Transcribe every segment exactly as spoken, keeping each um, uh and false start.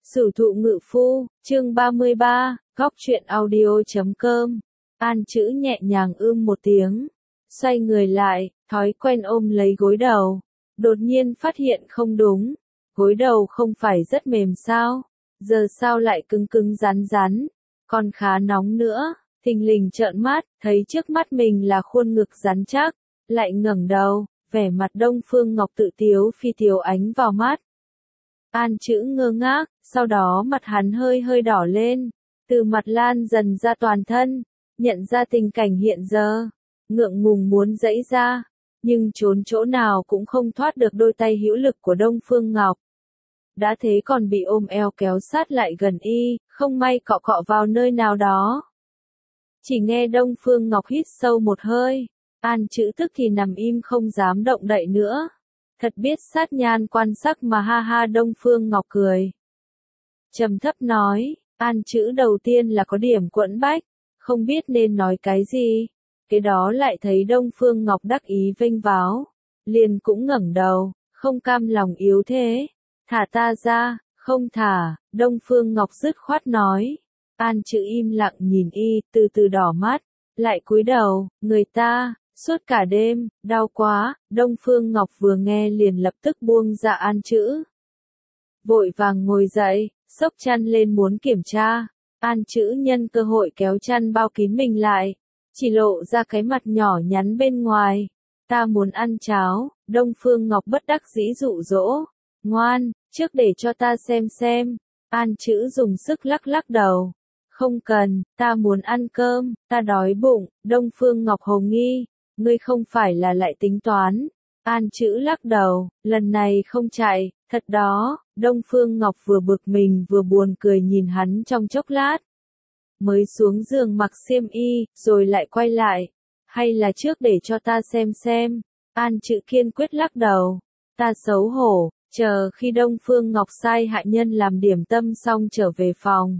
Sử thụ ngự phu, chương ba mươi ba, góc truyện audio.com. An Chữ nhẹ nhàng ưm một tiếng, xoay người lại, thói quen ôm lấy gối đầu. Đột nhiên phát hiện không đúng, gối đầu không phải rất mềm sao, giờ sao lại cứng cứng rắn rắn, còn khá nóng nữa. Thình lình trợn mắt, thấy trước mắt mình là khuôn ngực rắn chắc, lại ngẩng đầu, vẻ mặt Đông Phương Ngọc tự tiếu phi tiếu ánh vào mắt. An Chữ ngơ ngác, sau đó mặt hắn hơi hơi đỏ lên, từ mặt lan dần ra toàn thân, nhận ra tình cảnh hiện giờ, ngượng ngùng muốn giãy ra, nhưng trốn chỗ nào cũng không thoát được đôi tay hữu lực của Đông Phương Ngọc. Đã thế còn bị ôm eo kéo sát lại gần y, không may cọ cọ vào nơi nào đó. Chỉ nghe Đông Phương Ngọc hít sâu một hơi, An Chữ tức thì nằm im không dám động đậy nữa. Thật biết sát nhan quan sắc mà, ha ha. Đông Phương Ngọc cười trầm thấp nói, An Chữ đầu tiên là có điểm quẫn bách, không biết nên nói cái gì. Cái đó lại thấy Đông Phương Ngọc đắc ý vênh váo, liền cũng ngẩng đầu, không cam lòng yếu thế. Thả ta ra. Không thả. Đông Phương Ngọc dứt khoát nói. An Chữ im lặng nhìn y, từ từ đỏ mắt, lại cúi đầu, người ta, suốt cả đêm, đau quá. Đông Phương Ngọc vừa nghe liền lập tức buông ra An Chữ. Vội vàng ngồi dậy, xốc chăn lên muốn kiểm tra. An Chữ nhân cơ hội kéo chăn bao kín mình lại, chỉ lộ ra cái mặt nhỏ nhắn bên ngoài. Ta muốn ăn cháo. Đông Phương Ngọc bất đắc dĩ dụ dỗ. Ngoan, trước để cho ta xem xem. An Chữ dùng sức lắc lắc đầu. Không cần, ta muốn ăn cơm, ta đói bụng. Đông Phương Ngọc hồ nghi, ngươi không phải là lại tính toán. An Chữ lắc đầu, lần này không chạy, thật đó. Đông Phương Ngọc vừa bực mình vừa buồn cười nhìn hắn trong chốc lát. Mới xuống giường mặc xiêm y, rồi lại quay lại. Hay là trước để cho ta xem xem. An Chữ kiên quyết lắc đầu. Ta xấu hổ, chờ khi Đông Phương Ngọc sai hạ nhân làm điểm tâm xong trở về phòng.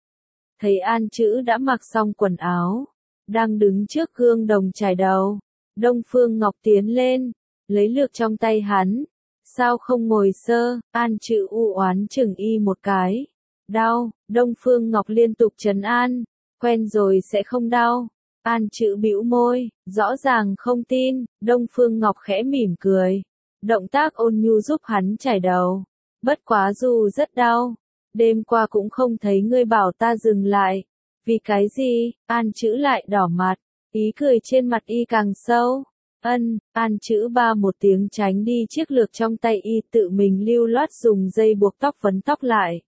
Thấy An Chữ đã mặc xong quần áo, đang đứng trước gương đồng chải đầu. Đông Phương Ngọc tiến lên, lấy lược trong tay hắn. Sao không ngồi sơ? An Chữ u oán chừng y một cái. Đau. Đông Phương Ngọc liên tục trấn an. Quen rồi sẽ không đau. An Chữ bĩu môi, rõ ràng không tin. Đông Phương Ngọc khẽ mỉm cười, động tác ôn nhu giúp hắn chải đầu. Bất quá dù rất đau, đêm qua cũng không thấy ngươi bảo ta dừng lại. Vì cái gì? An Chữ lại đỏ mặt, ý cười trên mặt y càng sâu. Ân. An Chữ ba một tiếng tránh đi chiếc lược trong tay y, tự mình lưu loát dùng dây buộc tóc vấn tóc lại.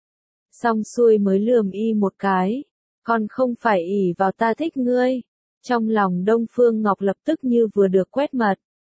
Xong xuôi mới lườm y một cái. Còn không phải ỷ vào ta thích ngươi. Trong lòng Đông Phương Ngọc lập tức như vừa được quét mật.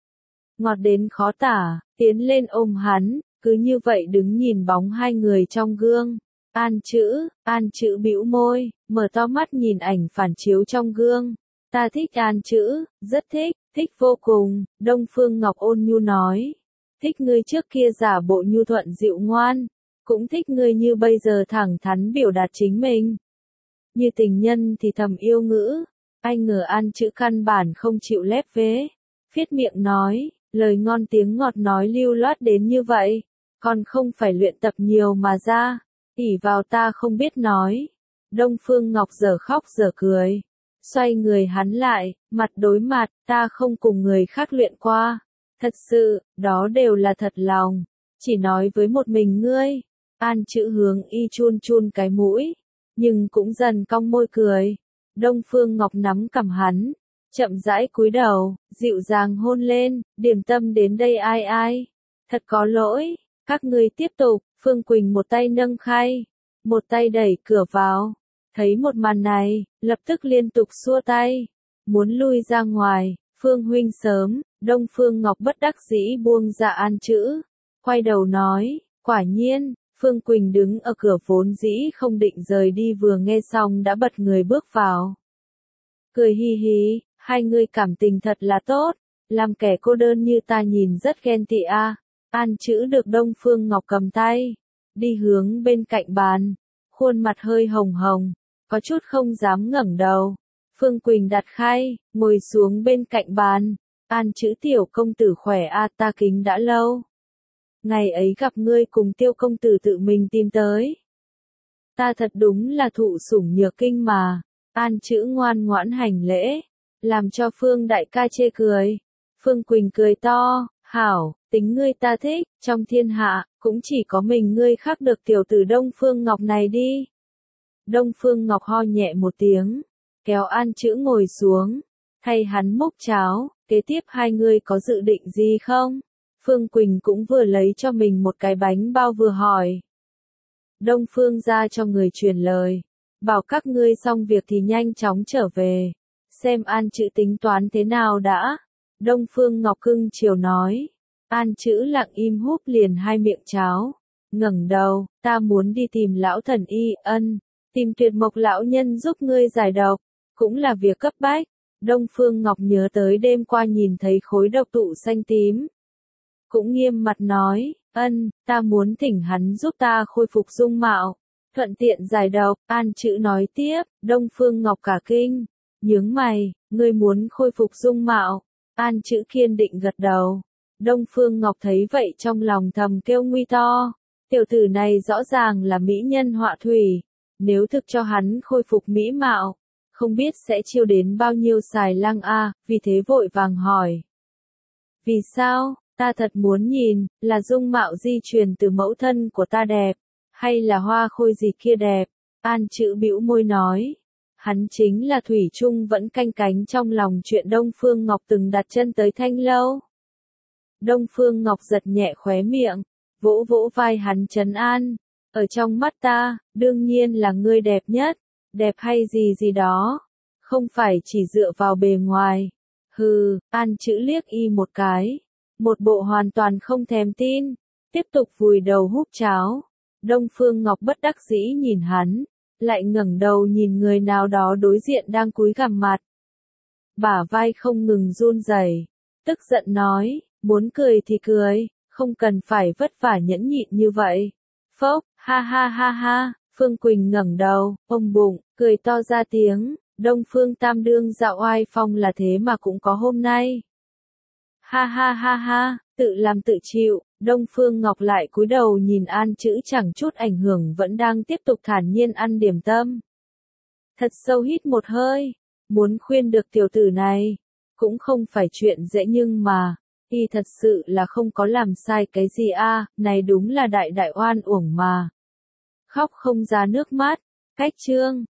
Ngọt đến khó tả, tiến lên ôm hắn, cứ như vậy đứng nhìn bóng hai người trong gương. An Chữ, An Chữ bĩu môi, mở to mắt nhìn ảnh phản chiếu trong gương. Ta thích An Chữ, rất thích, thích vô cùng. Đông Phương Ngọc ôn nhu nói. Thích ngươi trước kia giả bộ nhu thuận dịu ngoan, cũng thích ngươi như bây giờ thẳng thắn biểu đạt chính mình. Như tình nhân thì thầm yêu ngữ. Anh ngờ An Chữ căn bản không chịu lép vế, phiết miệng nói, lời ngon tiếng ngọt nói lưu loát đến như vậy, còn không phải luyện tập nhiều mà ra, ỷ vào ta không biết nói. Đông Phương Ngọc giờ khóc giờ cười, xoay người hắn lại, mặt đối mặt, ta không cùng người khác luyện qua, thật sự, đó đều là thật lòng, chỉ nói với một mình ngươi. An Chữ hướng y chun chun cái mũi, nhưng cũng dần cong môi cười. Đông Phương Ngọc nắm cằm hắn, chậm rãi cúi đầu, dịu dàng hôn lên. Điểm tâm đến đây ai ai? Thật có lỗi. Các ngươi tiếp tục. Phương Quỳnh một tay nâng khay, một tay đẩy cửa vào. Thấy một màn này, lập tức liên tục xua tay, muốn lui ra ngoài. Phương huynh sớm. Đông Phương Ngọc bất đắc dĩ buông ra An Chữ, quay đầu nói, quả nhiên. Phương Quỳnh đứng ở cửa vốn dĩ không định rời đi, vừa nghe xong đã bật người bước vào. Cười hi hi, hai người cảm tình thật là tốt, làm kẻ cô đơn như ta nhìn rất ghen tị a. An Chữ được Đông Phương Ngọc cầm tay, đi hướng bên cạnh bàn, khuôn mặt hơi hồng hồng, có chút không dám ngẩng đầu. Phương Quỳnh đặt khay, ngồi xuống bên cạnh bàn. An Chữ tiểu công tử khỏe a, ta kính đã lâu. ngày ấy gặp ngươi cùng Tiêu công tử tự mình tìm tới. Ta thật đúng là thụ sủng nhược kinh mà. An Chữ ngoan ngoãn hành lễ, làm cho Phương đại ca chê cười. Phương Quỳnh cười to, hảo, tính ngươi ta thích, trong thiên hạ, cũng chỉ có mình ngươi khác được tiểu tử Đông Phương Ngọc này đi. Đông Phương Ngọc ho nhẹ một tiếng, kéo An Chữ ngồi xuống, thay hắn múc cháo, kế tiếp hai người có dự định gì không? Phương Quỳnh cũng vừa lấy cho mình một cái bánh bao vừa hỏi. Đông Phương ra cho người truyền lời, bảo các ngươi xong việc thì nhanh chóng trở về, xem An Chữ tính toán thế nào đã. Đông Phương Ngọc cưng chiều nói. An Chữ lặng im húp liền hai miệng cháo, ngẩng đầu, ta muốn đi tìm lão thần y, ân, tìm Tuyệt Mộc lão nhân giúp ngươi giải độc, cũng là việc cấp bách. Đông Phương Ngọc nhớ tới đêm qua nhìn thấy khối độc tụ xanh tím, cũng nghiêm mặt nói, ân, ta muốn thỉnh hắn giúp ta khôi phục dung mạo, thuận tiện giải độc. An Chữ nói tiếp. Đông Phương Ngọc cả kinh, nhướng mày, ngươi muốn khôi phục dung mạo? An Chữ kiên định gật đầu. Đông Phương Ngọc thấy vậy trong lòng thầm kêu nguy to, tiểu tử này rõ ràng là mỹ nhân họa thủy, nếu thực cho hắn khôi phục mỹ mạo, không biết sẽ chiêu đến bao nhiêu xài lang a, vì thế vội vàng hỏi. Vì sao? Ta thật muốn nhìn, là dung mạo di truyền từ mẫu thân của ta đẹp, hay là hoa khôi gì kia đẹp? An Chữ bĩu môi nói. Hắn chính là thủy chung vẫn canh cánh trong lòng chuyện Đông Phương Ngọc từng đặt chân tới Thanh Lâu. Đông Phương Ngọc giật nhẹ khóe miệng, vỗ vỗ vai hắn trấn an. Ở trong mắt ta, đương nhiên là ngươi đẹp nhất, đẹp hay gì gì đó, không phải chỉ dựa vào bề ngoài. Hừ, An Chữ liếc y một cái, một bộ hoàn toàn không thèm tin, tiếp tục vùi đầu húp cháo. Đông Phương Ngọc bất đắc dĩ nhìn hắn, lại ngẩng đầu nhìn người nào đó đối diện đang cúi gằm mặt. Bả vai không ngừng run rẩy, tức giận nói, muốn cười thì cười, không cần phải vất vả nhẫn nhịn như vậy. Phốc, ha ha ha ha, Phương Quỳnh ngẩng đầu, ôm bụng, cười to ra tiếng, Đông Phương Tam đương dạo oai phong là thế mà cũng có hôm nay. Ha ha ha ha, tự làm tự chịu. Đông Phương Ngọc lại cúi đầu nhìn An Chữ chẳng chút ảnh hưởng vẫn đang tiếp tục thản nhiên ăn điểm tâm. Thật sâu hít một hơi, muốn khuyên được tiểu tử này, cũng không phải chuyện dễ nhưng mà, y thật sự là không có làm sai cái gì a, này đúng là đại đại oan uổng mà. Khóc không ra nước mắt, cách chương.